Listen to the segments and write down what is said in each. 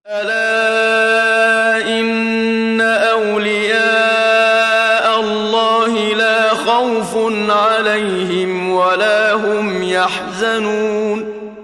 ألا إن أولياء الله لا خوف عليهم ولا هم يحزنون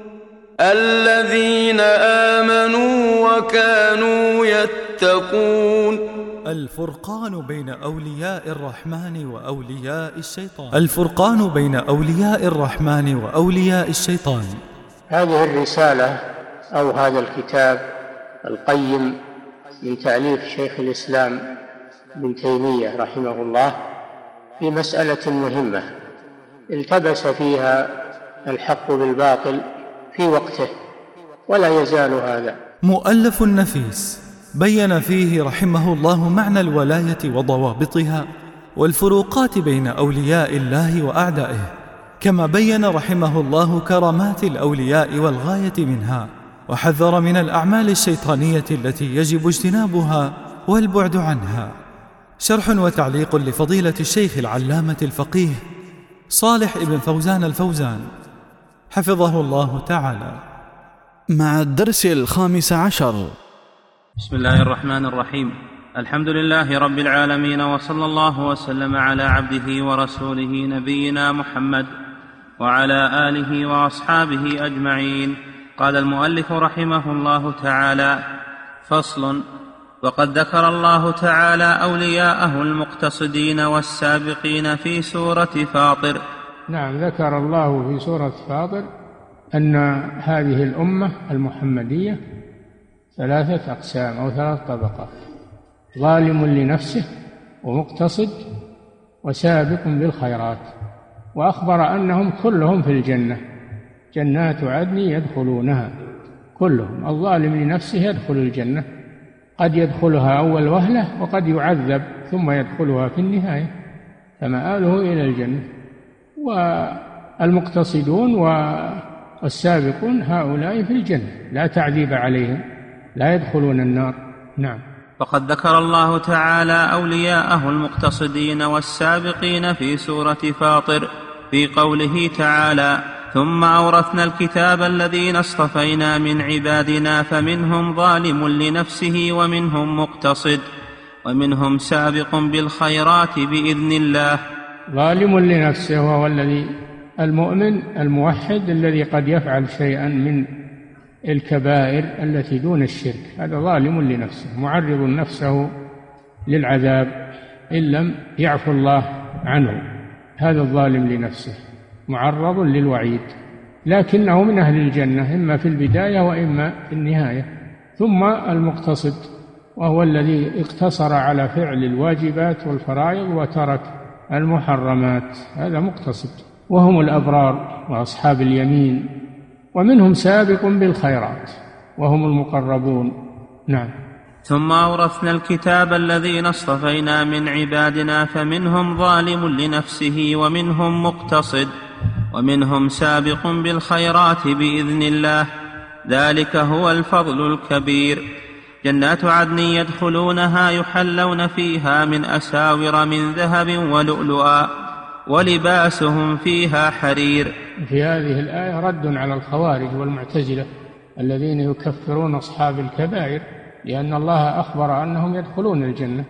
الذين آمنوا وكانوا يتقون. الفرقان بين أولياء الرحمن وأولياء الشيطان. الفرقان بين أولياء الرحمن وأولياء الشيطان. هذه الرسالة أو هذا الكتاب القيم من تأليف شيخ الإسلام ابن تيمية رحمه الله في مسألة مهمة التبس فيها الحق بالباطل في وقته ولا يزال هذا. مؤلف نفيس بين فيه رحمه الله معنى الولاية وضوابطها والفروقات بين أولياء الله وأعدائه، كما بين رحمه الله كرامات الأولياء والغاية منها، وحذر من الأعمال الشيطانية التي يجب اجتنابها والبعد عنها. شرح وتعليق لفضيلة الشيخ العلامة الفقيه صالح ابن فوزان الفوزان حفظه الله تعالى، مع الدرس 15. بسم الله الرحمن الرحيم. الحمد لله رب العالمين، وصلى الله وسلم على عبده ورسوله نبينا محمد وعلى آله وأصحابه أجمعين. قال المؤلف رحمه الله تعالى: فصل. وقد ذكر الله تعالى أولياءه المقتصدين والسابقين في سورة فاطر. نعم، ذكر الله في سورة فاطر أن هذه الأمة المحمدية 3 أقسام أو 3 طبقات: ظالم لنفسه ومقتصد وسابق بالخيرات، وأخبر أنهم كلهم في الجنة، جنات عدن يدخلونها كلهم. الظالم لنفسه يدخل الجنة، قد يدخلها أول وهلة وقد يعذب ثم يدخلها في النهاية، فمآله إلى الجنة. والمقتصدون والسابقون هؤلاء في الجنة لا تعذيب عليهم، لا يدخلون النار. نعم. فقد ذكر الله تعالى أولياءه المقتصدين والسابقين في سورة فاطر في قوله تعالى: ثم أورثنا الكتاب الذين اصطفينا من عبادنا فمنهم ظالم لنفسه ومنهم مقتصد ومنهم سابق بالخيرات بإذن الله. ظالم لنفسه وهو الذي المؤمن الموحد الذي قد يفعل شيئا من الكبائر التي دون الشرك، هذا ظالم لنفسه معرض نفسه للعذاب إن لم يعفو الله عنه. هذا الظالم لنفسه معرض للوعيد، لكنه من أهل الجنة إما في البداية وإما في النهاية. ثم المقتصد وهو الذي اقتصر على فعل الواجبات والفرائض وترك المحرمات، هذا مقتصد، وهم الأبرار وأصحاب اليمين. ومنهم سابق بالخيرات وهم المقربون. نعم. ثم أورثنا الكتاب الذين اصطفينا من عبادنا فمنهم ظالم لنفسه ومنهم مقتصد ومنهم سابق بالخيرات بإذن الله، ذلك هو الفضل الكبير. جنات عدن يدخلونها يحلون فيها من أساور من ذهب ولؤلؤا ولباسهم فيها حرير. في هذه الآية رد على الخوارج والمعتزلة الذين يكفرون أصحاب الكبائر، لأن الله أخبر أنهم يدخلون الجنة،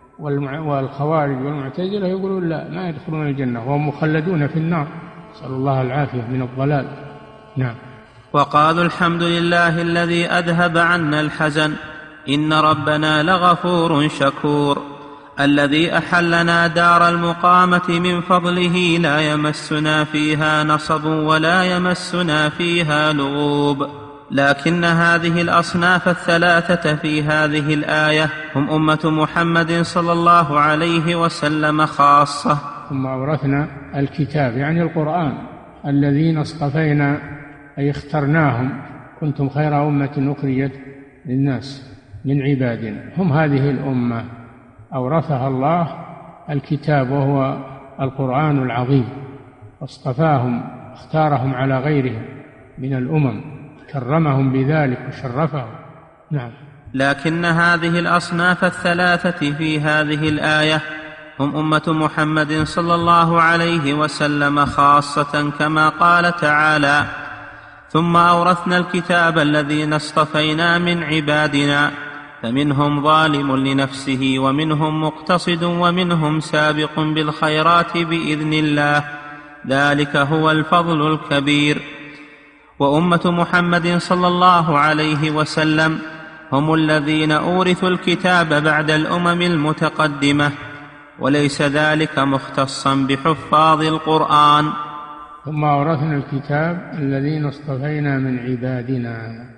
والخوارج والمعتزلة يقولون لا، ما يدخلون الجنة وهم مخلدون في النار، نسأل الله العافية من الضلال. نعم. وقالوا الحمد لله الذي أذهب عنا الحزن إن ربنا لغفور شكور، الذي أحلنا دار المقامة من فضله لا يمسنا فيها نصب ولا يمسنا فيها لغوب. لكن هذه الأصناف 3 في هذه الآية هم أمة محمد صلى الله عليه وسلم خاصة. ثم أورثنا الكتاب يعني القرآن الذين اصطفينا أي اخترناهم، كنتم خير أمة أخرجت للناس من عبادنا، هم هذه الأمة أورثها الله الكتاب وهو القرآن العظيم، واصطفاهم اختارهم على غيرهم من الأمم، كرمهم بذلك وشرفهم. نعم. لكن هذه الأصناف 3 في هذه الآية هم أمة محمد صلى الله عليه وسلم خاصة، كما قال تعالى: ثم أورثنا الكتاب الذين اصطفينا من عبادنا فمنهم ظالم لنفسه ومنهم مقتصد ومنهم سابق بالخيرات بإذن الله، ذلك هو الفضل الكبير. وأمة محمد صلى الله عليه وسلم هم الذين أورثوا الكتاب بعد الأمم المتقدمة، وليس ذلك مختصا بحفاظ القرآن. ثم أورثنا الكتاب الذين اصطفينا من عبادنا،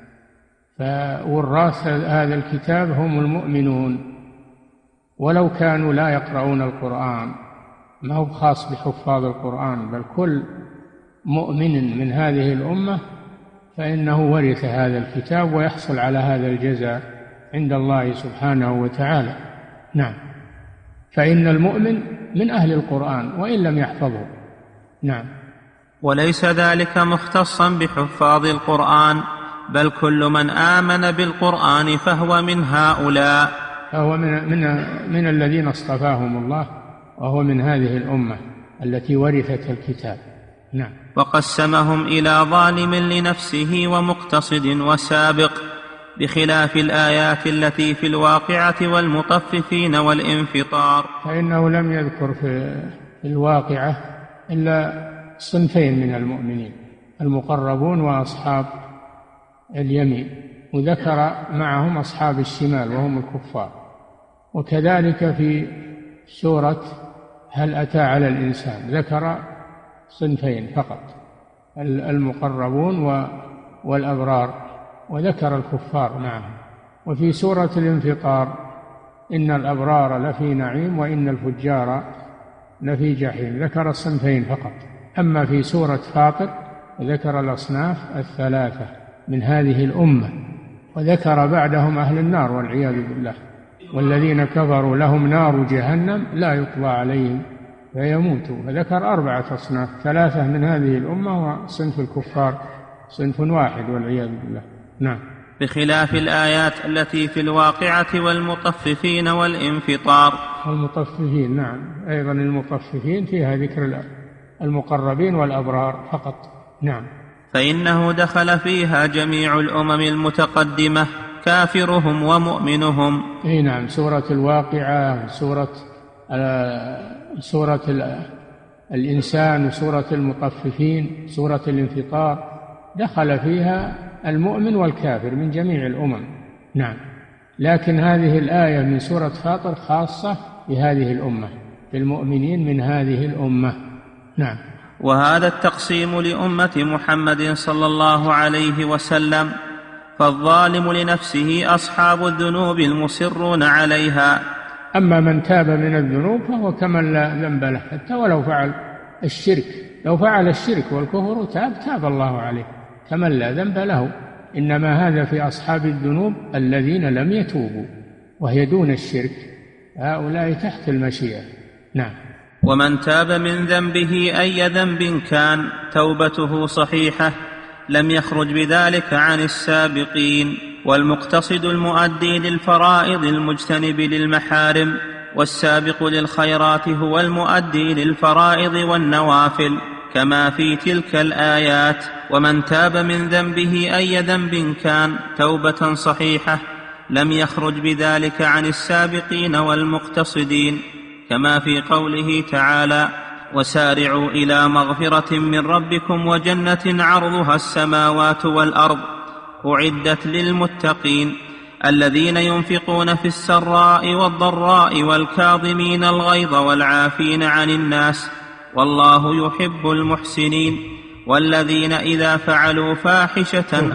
فوراث هذا الكتاب هم المؤمنون ولو كانوا لا يقرؤون القرآن، ما هو خاص بحفاظ القرآن، بل كل مؤمن من هذه الأمة فإنه ورث هذا الكتاب ويحصل على هذا الجزاء عند الله سبحانه وتعالى. نعم، فإن المؤمن من أهل القرآن وإن لم يحفظه. نعم. وليس ذلك مختصا بحفاظ القرآن، بل كل من آمن بالقرآن فهو من هؤلاء، فهو من الذين اصطفاهم الله، وهو من هذه الأمة التي ورثت الكتاب. نعم. وقسمهم إلى ظالم لنفسه ومقتصد وسابق، بخلاف الآيات التي في الواقعة والمطففين والانفطار، فإنه لم يذكر في الواقعة إلا صنفين من المؤمنين، المقربون وأصحاب اليمين، وذكر معهم أصحاب الشمال وهم الكفار. وكذلك في سورة هل أتى على الإنسان ذكر صنفين فقط، المقربون والأبرار، وذكر الكفار معهم. وفي سورة الانفطار إن الأبرار لفي نعيم وإن الفجار لفي جحيم، ذكر الصنفين فقط. أما في سورة فاطر ذكر الأصناف الثلاثة من هذه الأمة، وذكر بعدهم أهل النار والعياذ بالله، والذين كفروا لهم نار جهنم لا يقضى عليهم فيموتوا، فذكر 4 أصناف، 3 من هذه الأمة وصنف الكفار صنف واحد والعياذ بالله. نعم. بخلاف الآيات التي في الواقعة والمطففين والانفطار. المطففين، نعم، أيضا المطففين فيها ذكر المقربين والأبرار فقط. نعم. فإنه دخل فيها جميع الأمم المتقدمة، كافرهم ومؤمنهم. نعم، سورة الواقعة، سورة الإنسان، وسورة المطففين، سورة الانفطار، دخل فيها المؤمن والكافر من جميع الأمم. نعم. لكن هذه الآية من سورة فاطر خاصة بهذه الأمة، بالمؤمنين من هذه الأمة. نعم. وهذا التقسيم لأمة محمد صلى الله عليه وسلم، فالظالم لنفسه أصحاب الذنوب المصرون عليها. أما من تاب من الذنوب فهو كمن لا ذنب له، حتى ولو فعل الشرك، لو فعل الشرك والكفر تاب الله عليه كمن لا ذنب له. إنما هذا في أصحاب الذنوب الذين لم يتوبوا، وهي دون الشرك، هؤلاء تحت المشيئة. نعم. ومن تاب من ذنبه أي ذنب كان توبته صحيحة لم يخرج بذلك عن السابقين. والمقتصد المؤدي للفرائض المجتنب للمحارم، والسابق للخيرات هو المؤدي للفرائض والنوافل، كما في تلك الآيات. ومن تاب من ذنبه أي ذنب كان توبة صحيحة لم يخرج بذلك عن السابقين والمقتصدين، كما في قوله تعالى: وسارعوا إلى مغفرة من ربكم وجنة عرضها السماوات والأرض أعدت للمتقين الذين ينفقون في السراء والضراء والكاظمين الغيظ والعافين عن الناس والله يحب المحسنين. والذين إذا فعلوا فاحشة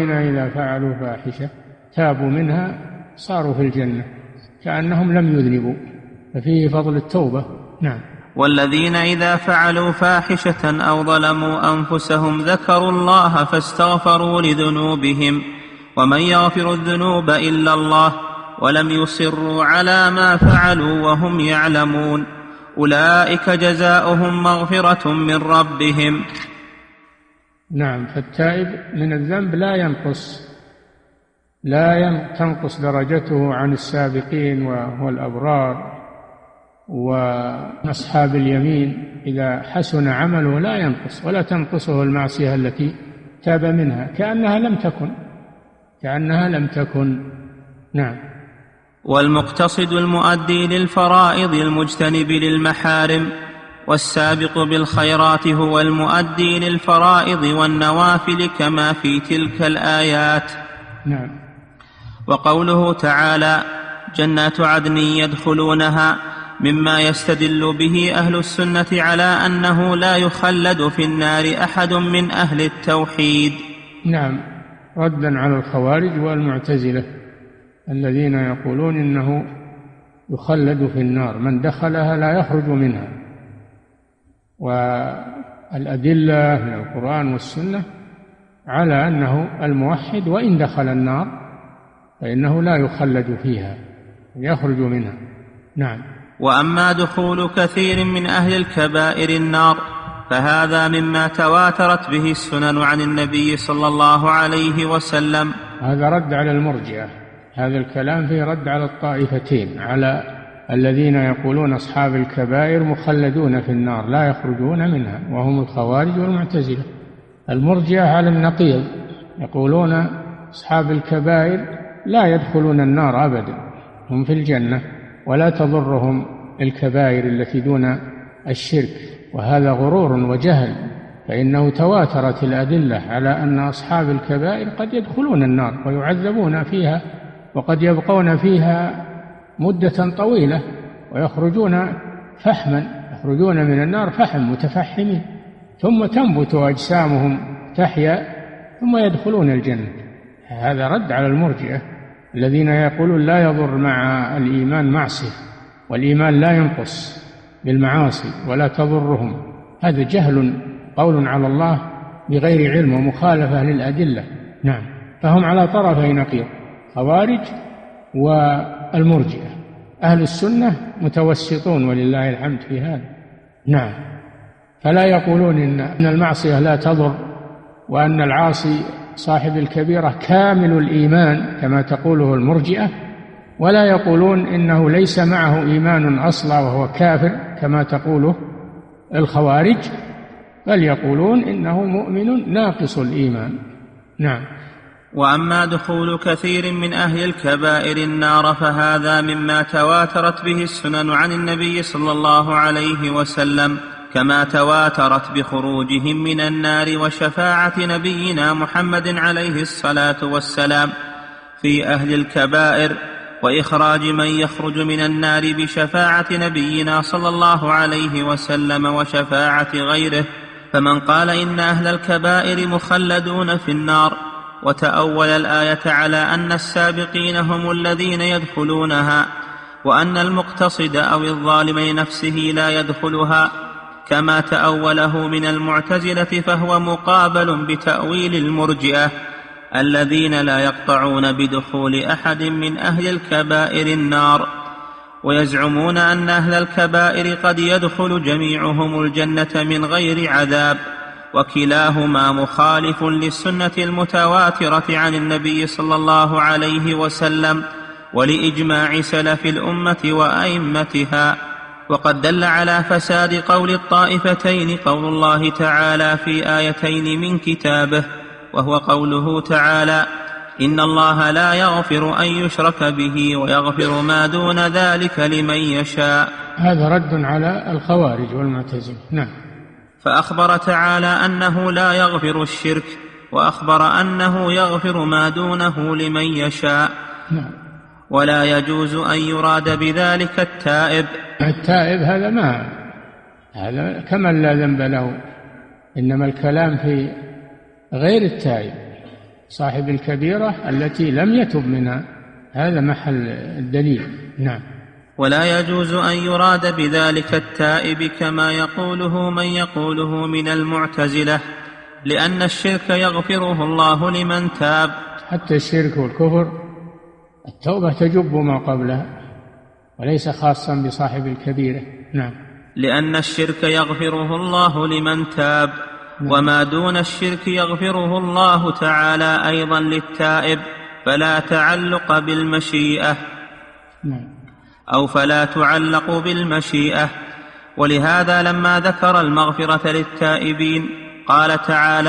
تابوا منها صاروا في الجنة كأنهم لم يذنبوا، ففيه فضل التوبة. نعم. والذين إذا فعلوا فاحشة أو ظلموا أنفسهم ذكروا الله فاستغفروا لذنوبهم ومن يغفر الذنوب إلا الله ولم يصروا على ما فعلوا وهم يعلمون أولئك جزاؤهم مغفرة من ربهم. نعم. فالتائب من الذنب لا تنقص درجته عن السابقين والأبرار وأصحاب اليمين. إذا حسن عمله لا ينقص، ولا تنقصه المعصية التي تاب منها كأنها لم تكن. نعم. والمقتصد المؤدي للفرائض المجتنب للمحارم، والسابق بالخيرات هو المؤدي للفرائض والنوافل كما في تلك الآيات. نعم. وقوله تعالى جنات عدن يدخلونها مما يستدل به أهل السنة على أنه لا يخلد في النار أحد من أهل التوحيد. نعم، ردا على الخوارج والمعتزلة الذين يقولون إنه يخلد في النار، من دخلها لا يخرج منها. والأدلة من القرآن والسنة على أنه الموحد وإن دخل النار فإنه لا يخلد فيها، يخرج منها. نعم. وأما دخول كثير من أهل الكبائر النار فهذا مما تواترت به السنن عن النبي صلى الله عليه وسلم. هذا رد على المرجئة، هذا الكلام فيه رد على الطائفتين، على الذين يقولون أصحاب الكبائر مخلدون في النار لا يخرجون منها، وهم الخوارج والمعتزلة. المرجئة على النقيض، يقولون أصحاب الكبائر لا يدخلون النار أبدا، هم في الجنة ولا تضرهم الكبائر التي دون الشرك، وهذا غرور وجهل، فإنه تواترت الأدلة على أن أصحاب الكبائر قد يدخلون النار ويعذبون فيها، وقد يبقون فيها مدة طويلة ويخرجون يخرجون من النار فحم متفحمين، ثم تنبت أجسامهم تحيا ثم يدخلون الجنة. هذا رد على المرجئة الذين يقولون لا يضر مع الإيمان معصية، والإيمان لا ينقص بالمعاصي ولا تضرهم. هذا جهل، قول على الله بغير علم ومخالفة للأدلة. نعم. فهم على طرفي نقيض، خوارج والمرجئة. أهل السنة متوسطون ولله الحمد في هذا. نعم. فلا يقولون إن المعصية لا تضر، وأن العاصي صاحب الكبيرة كامل الإيمان كما تقوله المرجئة، ولا يقولون إنه ليس معه إيمان أصلا وهو كافر كما تقوله الخوارج، بل يقولون إنه مؤمن ناقص الإيمان. نعم. وأما دخول كثير من أهل الكبائر النار فهذا مما تواترت به السنن عن النبي صلى الله عليه وسلم، كما تواترت بخروجهم من النار وشفاعة نبينا محمد عليه الصلاة والسلام في أهل الكبائر، وإخراج من يخرج من النار بشفاعة نبينا صلى الله عليه وسلم وشفاعة غيره. فمن قال إن أهل الكبائر مخلدون في النار وتأول الآية على أن السابقين هم الذين يدخلونها، وأن المقتصد أو الظالم لنفسه لا يدخلها كما تأوله من المعتزلة، فهو مقابل بتأويل المرجئة الذين لا يقطعون بدخول أحد من أهل الكبائر النار، ويزعمون أن أهل الكبائر قد يدخل جميعهم الجنة من غير عذاب، وكلاهما مخالف للسنة المتواترة عن النبي صلى الله عليه وسلم ولإجماع سلف الأمة وأئمتها. وقد دل على فساد قول الطائفتين قول الله تعالى في آيتين من كتابه، وهو قوله تعالى إن الله لا يغفر أن يشرك به ويغفر ما دون ذلك لمن يشاء. هذا رد على الخوارج والمعتزلة. نعم. فأخبر تعالى أنه لا يغفر الشرك، وأخبر أنه يغفر ما دونه لمن يشاء. نعم. ولا يجوز أن يراد بذلك التائب. التائب هذا كمن لا ذنب له، إنما الكلام في غير التائب، صاحب الكبيرة التي لم يتب منها، هذا محل الدليل. نعم. ولا يجوز أن يراد بذلك التائب كما يقوله من يقوله من المعتزلة، لأن الشرك يغفره الله لمن تاب. حتى الشرك والكفر التوبة تجب ما قبلها، وليس خاصا بصاحب الكبيرة. نعم. لأن الشرك يغفره الله لمن تاب. نعم. وما دون الشرك يغفره الله تعالى أيضا للتائب، فلا تعلق بالمشيئة. نعم. أو فلا تعلق بالمشيئة. ولهذا لما ذكر المغفرة للتائبين قال تعالى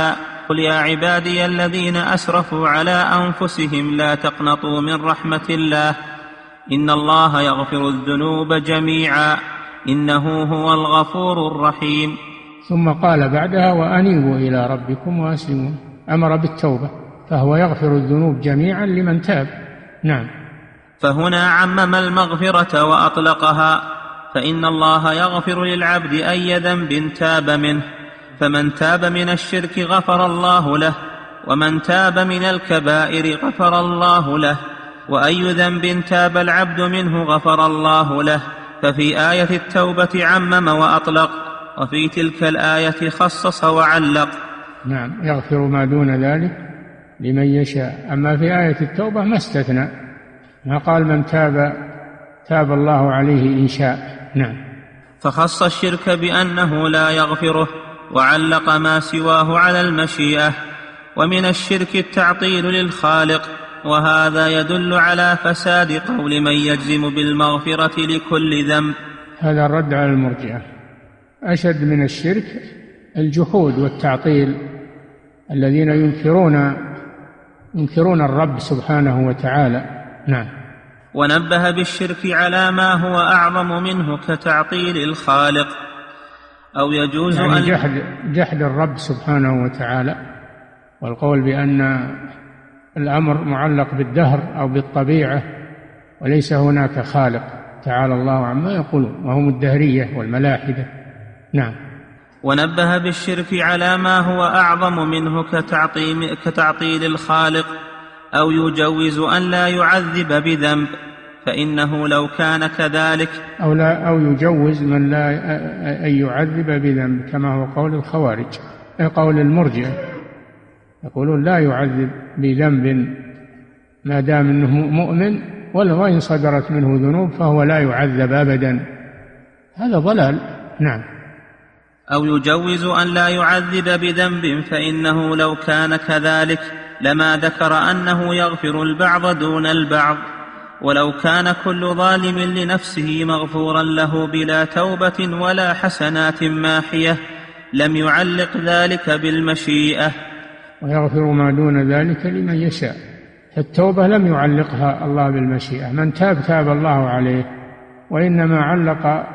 قل يا عبادي الذين أسرفوا على أنفسهم لا تقنطوا من رحمة الله إن الله يغفر الذنوب جميعا إنه هو الغفور الرحيم. ثم قال بعدها وأنيبوا إلى ربكم وأسلموا، أمر بالتوبة، فهو يغفر الذنوب جميعا لمن تاب. نعم. فهنا عمم المغفرة وأطلقها، فإن الله يغفر للعبد أي ذنب تاب منه، فمن تاب من الشرك غفر الله له، ومن تاب من الكبائر غفر الله له، وأي ذنب تاب العبد منه غفر الله له. ففي آية التوبة عمم وأطلق، وفي تلك الآية خصص وعلق. نعم، يغفر ما دون ذلك لمن يشاء. أما في آية التوبة ما استثنى، ما قال من تاب الله عليه إن شاء. نعم. فخص الشرك بأنه لا يغفره، وعلق ما سواه على المشيئة. ومن الشرك التعطيل للخالق، وهذا يدل على فساد قول من يجزم بالمغفرة لكل ذنب. هذا الرد على المرجئة. أشد من الشرك الجحود والتعطيل، الذين ينكرون الرب سبحانه وتعالى. نعم. ونبه بالشرك على ما هو أعظم منه كتعطيل الخالق، أو يجوز يعني جحد الرب سبحانه وتعالى، والقول بأن الأمر معلق بالدهر أو بالطبيعة وليس هناك خالق، تعالى الله عما يقولون، وهم الدهرية والملاحدة. نعم. ونبه بالشرك على ما هو أعظم منه كتعطيل الخالق، أو يجوز أن لا يعذب بذنب، فإنه لو كان كذلك أو يجوز من لا أن يعذب بذنب، كما هو قول الخوارج، قول المرجئة، يقولون لا يعذب بذنب ما دام أنه مؤمن، وإن صدرت منه ذنوب فهو لا يعذب أبدا. هذا ضلال. نعم. أو يجوز أن لا يعذب بذنب، فإنه لو كان كذلك لما ذكر أنه يغفر البعض دون البعض، ولو كان كل ظالم لنفسه مغفورا له بلا توبة ولا حسنات ماحية لم يعلق ذلك بالمشيئة. ويغفر ما دون ذلك لمن يشاء. فالتوبة لم يعلقها الله بالمشيئة، من تاب الله عليه، وإنما علق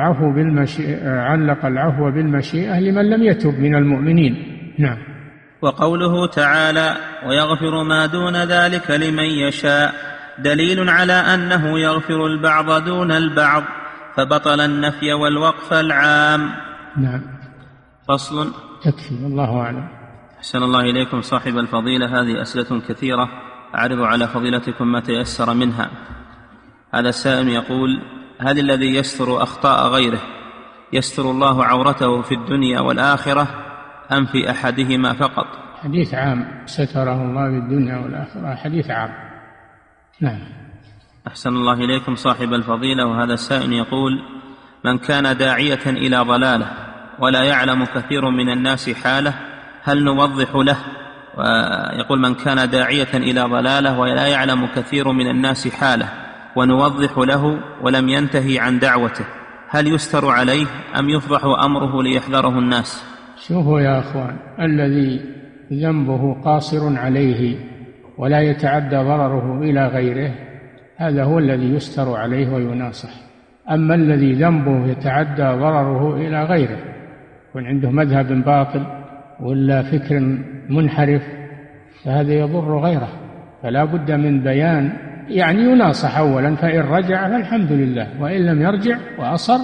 العفو بالمشيئة لمن لم يتب من المؤمنين. نعم. وقوله تعالى ويغفر ما دون ذلك لمن يشاء دليل على أنه يغفر البعض دون البعض، فبطل النفي والوقف العام. نعم. فصل. تكفي، الله أعلم. أحسن الله إليكم صاحب الفضيلة، هذه أسئلة كثيرة أعرض على فضيلتكم ما تيسر منها. هذا السائل يقول: هل الذي يستر أخطاء غيره يستر الله عورته في الدنيا والآخرة أم في أحدهما فقط؟ حديث عام، ستره الله في الدنيا والآخرة، حديث عام. نعم. أحسن الله إليكم صاحب الفضيلة، وهذا السائل يقول: من كان داعية إلى ضلالة ولا يعلم كثير من الناس حاله هل نوضح له؟ ويقول: من كان داعية إلى ضلالة ولا يعلم كثير من الناس حاله ونوضح له ولم ينتهي عن دعوته هل يستر عليه أم يفضح أمره ليحذره الناس؟ شوفوا يا أخوان، الذي ذنبه قاصر عليه ولا يتعدى ضرره إلى غيره هذا هو الذي يستر عليه ويناصح. أما الذي ذنبه يتعدى ضرره إلى غيره، يكون عنده مذهب باطل ولا فكر منحرف، فهذا يضر غيره، فلا بد من بيان، يعني يناصح أولا، فإن رجع فالحمد لله، وإن لم يرجع وأصر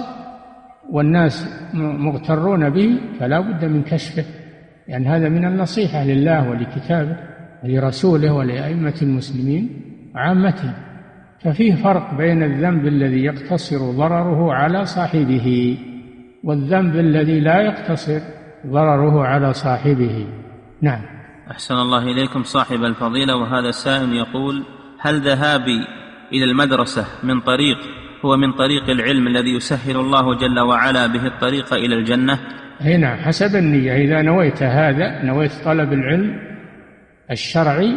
والناس مغترون به فلا بد من كشفه، يعني هذا من النصيحة لله ولكتابه ولرسوله ولأئمة المسلمين وعامتهم. ففيه فرق بين الذنب الذي يقتصر ضرره على صاحبه والذنب الذي لا يقتصر ضرره على صاحبه. نعم. أحسن الله إليكم صاحب الفضيلة، وهذا السائل يقول: هل ذهابي إلى المدرسة من طريق هو من طريق العلم الذي يسهل الله جل وعلا به الطريق إلى الجنة؟ هنا حسب النية، إذا نويت هذا، نويت طلب العلم الشرعي،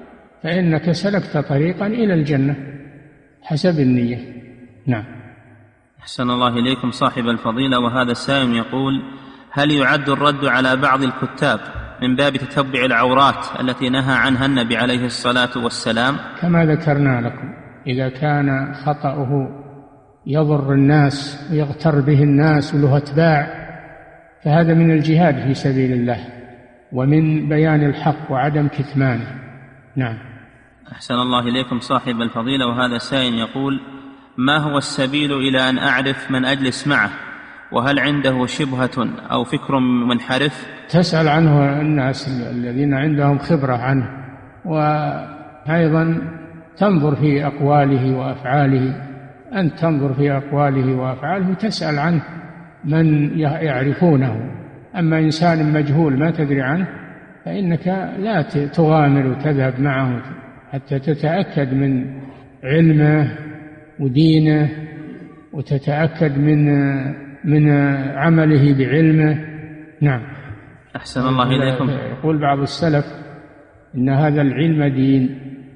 فإنك سلكت طريقا إلى الجنة حسب النية. نعم. أحسن الله إليكم صاحب الفضيلة، وهذا السائل يقول: هل يعد الرد على بعض الكتاب من باب تتبع العورات التي نهى عنها النبي عليه الصلاة والسلام؟ كما ذكرنا لكم، إذا كان خطأه يضر الناس ويغتر به الناس وله أتباع فهذا من الجهاد في سبيل الله ومن بيان الحق وعدم كتمانه. نعم. أحسن الله إليكم صاحب الفضيلة، وهذا سائل يقول: ما هو السبيل إلى أن أعرف من أجلس معه، وهل عنده شبهة أو فكر منحرف؟ تسأل عنه الناس الذين عندهم خبرة عنه، وأيضا تنظر في أقواله وأفعاله، أن تنظر في أقواله وأفعاله وتسأل عنه من يعرفونه. أما إنسان مجهول ما تدري عنه فإنك لا تغامر وتذهب معه حتى تتأكد من علمه ودينه وتتأكد من عمله بعلمه. نعم. أحسن الله إليكم. يقول بعض السلف: إن هذا العلم دين،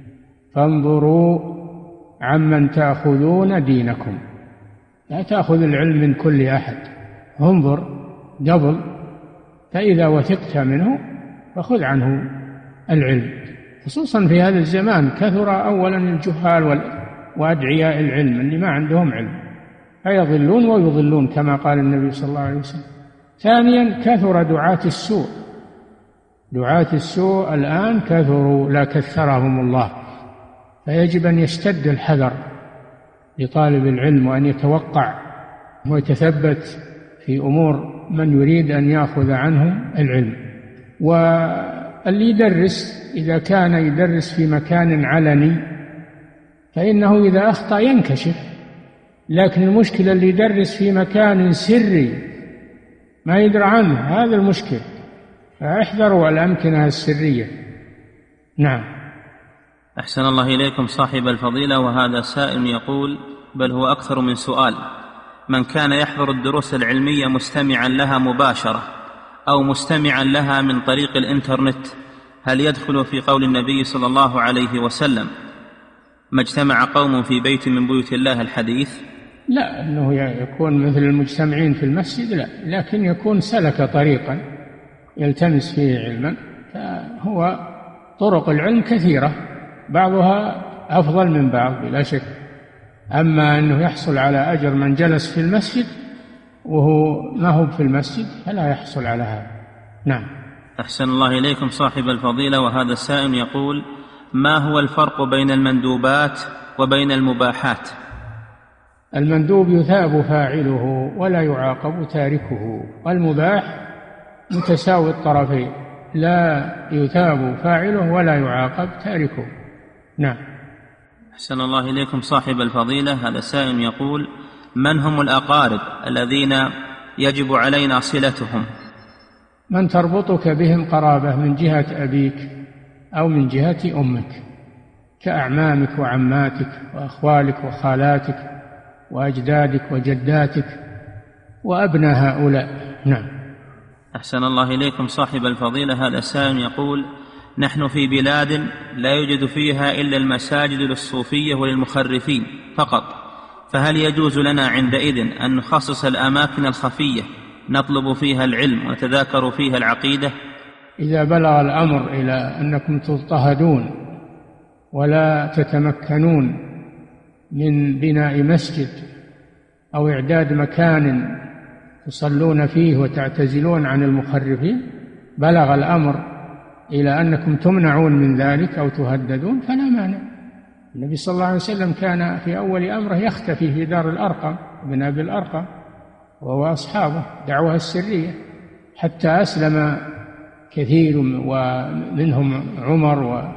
فانظروا عمن تأخذون دينكم. لا تأخذ العلم من كل أحد، انظر قبل، فإذا وثقت منه فخذ عنه العلم. خصوصا في هذا الزمان كثر أولا الجهال وأدعياء العلم اللي ما عندهم علم، فيضلون ويضلون كما قال النبي صلى الله عليه وسلم. ثانيا كثر دعاة السوء. دعاة السوء الآن كثروا لا كثرهم الله، فيجب أن يشتد الحذر لطالب العلم وأن يتوقع ويتثبت في أمور من يريد أن يأخذ عنه العلم. واللي يدرس إذا كان يدرس في مكان علني فإنه إذا أخطأ ينكشف، لكن المشكلة اللي يدرس في مكان سري ما يدرى عنه، هذا المشكل، فاحذروا الأمكنة السرية. نعم. أحسن الله إليكم صاحب الفضيلة، وهذا سائل يقول، بل هو أكثر من سؤال: من كان يحضر الدروس العلمية مستمعا لها مباشرة أو مستمعا لها من طريق الإنترنت، هل يدخل في قول النبي صلى الله عليه وسلم: ما اجتمع قوم في بيت من بيوت الله الحديث؟ لا، أنه يكون مثل المجتمعين في المسجد، لا، لكن يكون سلك طريقا يلتمس فيه علما. فهو طرق العلم كثيرة، بعضها أفضل من بعض بلا شك. أما أنه يحصل على أجر من جلس في المسجد وهو ما هو في المسجد فلا يحصل على هذا. نعم. أحسن الله إليكم صاحب الفضيلة، وهذا السائل يقول: ما هو الفرق بين المندوبات وبين المباحات؟ المندوب يثاب فاعله ولا يعاقب تاركه، والمباح متساوي الطرفين، لا يثاب فاعله ولا يعاقب تاركه. نعم. أحسن الله إليكم صاحب الفضيلة، هذا سائل يقول: من هم الأقارب الذين يجب علينا صلتهم؟ من تربطك بهم قرابة من جهة أبيك أو من جهة أمك، كأعمامك وعماتك وأخوالك وخالاتك وأجدادك وجداتك وأبناء هؤلاء. نعم. أحسن الله إليكم صاحب الفضيلة، هذا سائل يقول: نحن في بلاد لا يوجد فيها إلا المساجد للصوفية وللمخرفين فقط، فهل يجوز لنا عندئذ أن نخصص الأماكن الخفية نطلب فيها العلم ونتذاكر فيها العقيدة؟ إذا بلغ الأمر إلى أنكم تضطهدون ولا تتمكنون من بناء مسجد أو إعداد مكان تصلون فيه وتعتزلون عن المخرفين، بلغ الأمر إلى أنكم تمنعون من ذلك أو تهددون، فلا مانع. النبي صلى الله عليه وسلم كان في أول أمره يختفي في دار الأرقم بن أبي الأرقم وهو أصحابه دعوة السرية، حتى أسلم كثير ومنهم عمر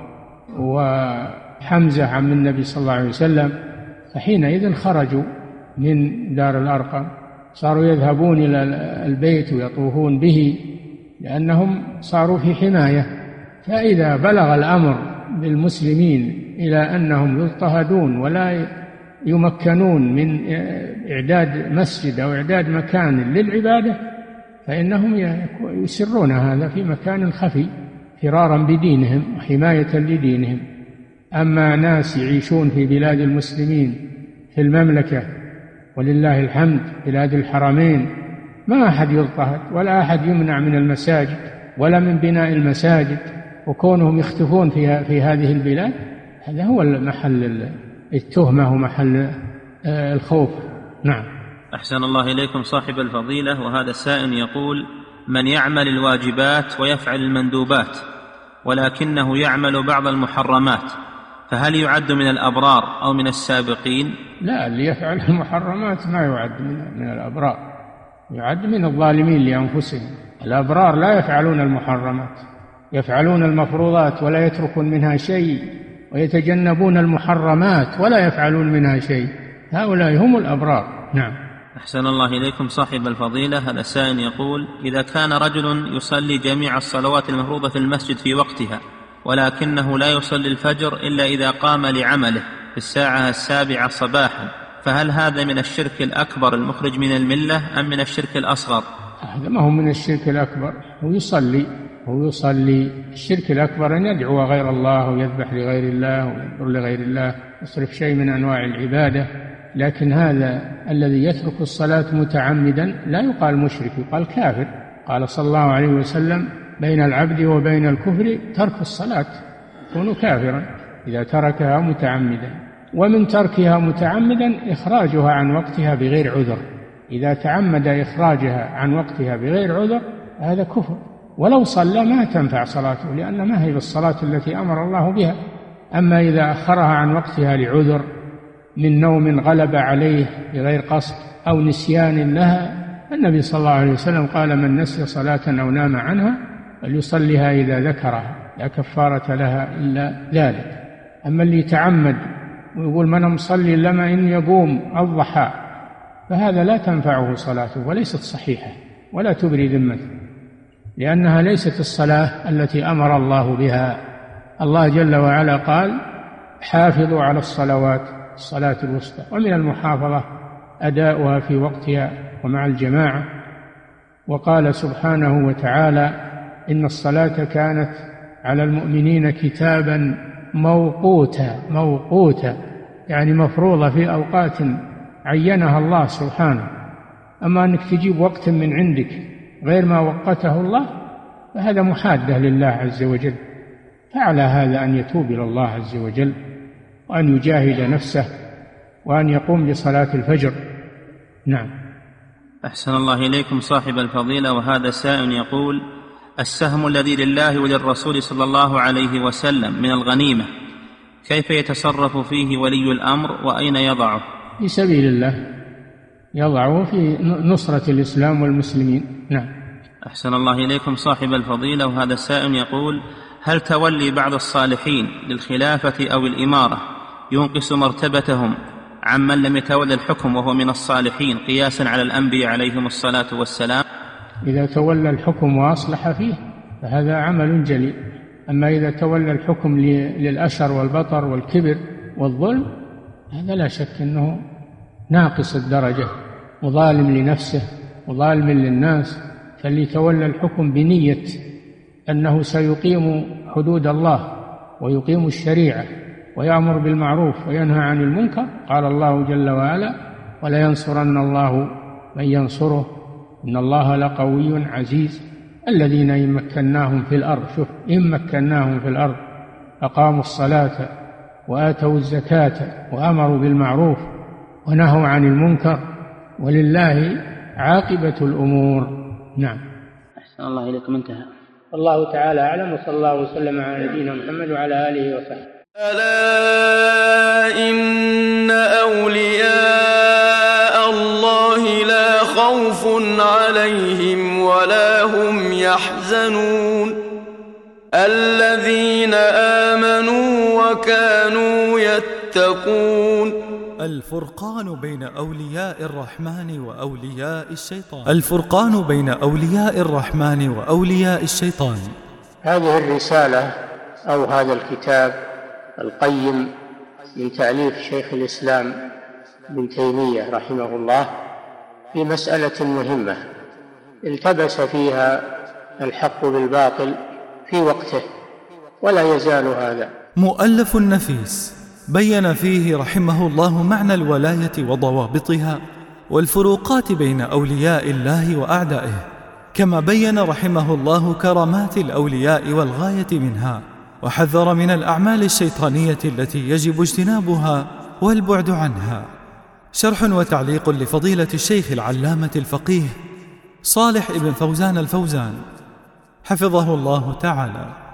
وحمزة عم النبي صلى الله عليه وسلم، فحينئذ خرجوا من دار الأرقم، صاروا يذهبون إلى البيت ويطوفون به لأنهم صاروا في حماية. فإذا بلغ الأمر بالمسلمين إلى أنهم يضطهدون ولا يمكنون من إعداد مسجد أو إعداد مكان للعبادة فإنهم يسرون هذا في مكان خفي فرارا بدينهم وحماية لدينهم. أما ناس يعيشون في بلاد المسلمين في المملكة ولله الحمد بلاد الحرمين ما أحد يضطهد ولا أحد يمنع من المساجد ولا من بناء المساجد، وكونهم يختفون في هذه البلاد هذا هو محل التهمة ومحل الخوف. نعم. أحسن الله إليكم صاحب الفضيلة. وهذا السائل يقول: من يعمل الواجبات ويفعل المندوبات ولكنه يعمل بعض المحرمات، فهل يعد من الأبرار أو من السابقين؟ لا، اللي يفعل المحرمات ما يعد من الأبرار، يعد من الظالمين لأنفسهم. الأبرار لا يفعلون المحرمات، يفعلون المفروضات ولا يتركون منها شيء، ويتجنبون المحرمات ولا يفعلون منها شيء، هؤلاء هم الأبرار. نعم. أحسن الله إليكم صاحب الفضيلة. هذا السائل يقول: إذا كان رجل يصلي جميع الصلوات المفروضة في المسجد في وقتها، ولكنه لا يصلي الفجر إلا إذا قام لعمله في الساعة 7 صباحا، فهل هذا من الشرك الأكبر المخرج من الملة أم من الشرك الأصغر؟ هذا ما هو من الشرك الأكبر، هو يصلي. الشرك الأكبر أن يدعو غير الله ويذبح لغير الله وينذر لغير الله، يصرف شيء من أنواع العبادة. لكن هذا الذي يترك الصلاة متعمدا لا يقال مشرك، يقال كافر. قال صلى الله عليه وسلم: بين العبد وبين الكفر ترك الصلاة، يكون كافرا إذا تركها متعمدا. ومن تركها متعمدا إخراجها عن وقتها بغير عذر، إذا تعمد إخراجها عن وقتها بغير عذر هذا كفر، ولو صلى ما تنفع صلاته، لأن ما هي بالصلاة التي أمر الله بها. أما إذا أخرها عن وقتها لعذر من نوم غلب عليه بغير قصد أو نسيان لها، النبي صلى الله عليه وسلم قال: من نسي صلاة أو نام عنها فليصليها إذا ذكرها، لا كفارة لها إلا ذلك. أما اللي يتعمد ويقول: من مصلي لما إن يقوم الضحى، فهذا لا تنفعه صلاته وليست صحيحة ولا تبري ذمته، لأنها ليست الصلاة التي أمر الله بها. الله جل وعلا قال: حافظوا على الصلوات، الصلاة الوسطى، ومن المحافظة أداؤها في وقتها ومع الجماعة. وقال سبحانه وتعالى: إن الصلاة كانت على المؤمنين كتابا موقوتا، يعني مفروضة في أوقات عينها الله سبحانه. أما أنك تجيب وقت من عندك غير ما وقته الله فهذا محادة لله عز وجل. فعلى هذا أن يتوب إلى الله عز وجل، وأن يجاهد نفسه، وأن يقوم بصلاة الفجر. نعم. أحسن الله إليكم صاحب الفضيلة. وهذا سائل يقول: السهم الذي لله وللرسول صلى الله عليه وسلم من الغنيمة كيف يتصرف فيه ولي الأمر وأين يضعه؟ في سبيل الله، يضعه في نصرة الإسلام والمسلمين. نعم. أحسن الله إليكم صاحب الفضيلة. وهذا السائل يقول: هل تولي بعض الصالحين للخلافة أو الإمارة ينقص مرتبتهم عمن لم يتولى الحكم وهو من الصالحين قياسا على الأنبياء عليهم الصلاة والسلام؟ إذا تولى الحكم وأصلح فيه فهذا عمل جليل. أما إذا تولى الحكم للأشر والبطر والكبر والظلم هذا لا شك أنه ناقص الدرجة، وظالم لنفسه وظالم للناس. فاللي تولى الحكم بنية أنه سيقيم حدود الله ويقيم الشريعة ويأمر بالمعروف وينهى عن المنكر، قال الله جل وعلا: ولا ينصرن الله من ينصره إن الله لقوي عزيز. الذين إن مكناهم في الأرض، شوف، إن مكناهم في الأرض أقاموا الصلاة وآتوا الزكاة وأمروا بالمعروف ونهوا عن المنكر ولله عاقبة الأمور. نعم. أحسن الله إليكم. انتهى. الله تعالى أعلم، وصلى الله وسلم على نبينا محمد وعلى آله وصحبه. ألا إن أولياء الله لا خوف عليهم ولا هم يحزنون الذين آمنوا وكانوا يتقون. الفرقان بين أولياء الرحمن وأولياء الشيطان. الفرقان بين أولياء الرحمن وأولياء الشيطان. هذه الرسالة أو هذا الكتاب القيم من تأليف شيخ الإسلام ابن تيمية رحمه الله في مسألة مهمة التبس فيها الحق بالباطل في وقته، ولا يزال هذا. مؤلف نفيس بين فيه رحمه الله معنى الولاية وضوابطها والفروقات بين أولياء الله وأعدائه، كما بين رحمه الله كرامات الأولياء والغاية منها، وحذر من الأعمال الشيطانية التي يجب اجتنابها والبعد عنها. شرح وتعليق لفضيلة الشيخ العلامة الفقيه صالح ابن فوزان الفوزان حفظه الله تعالى.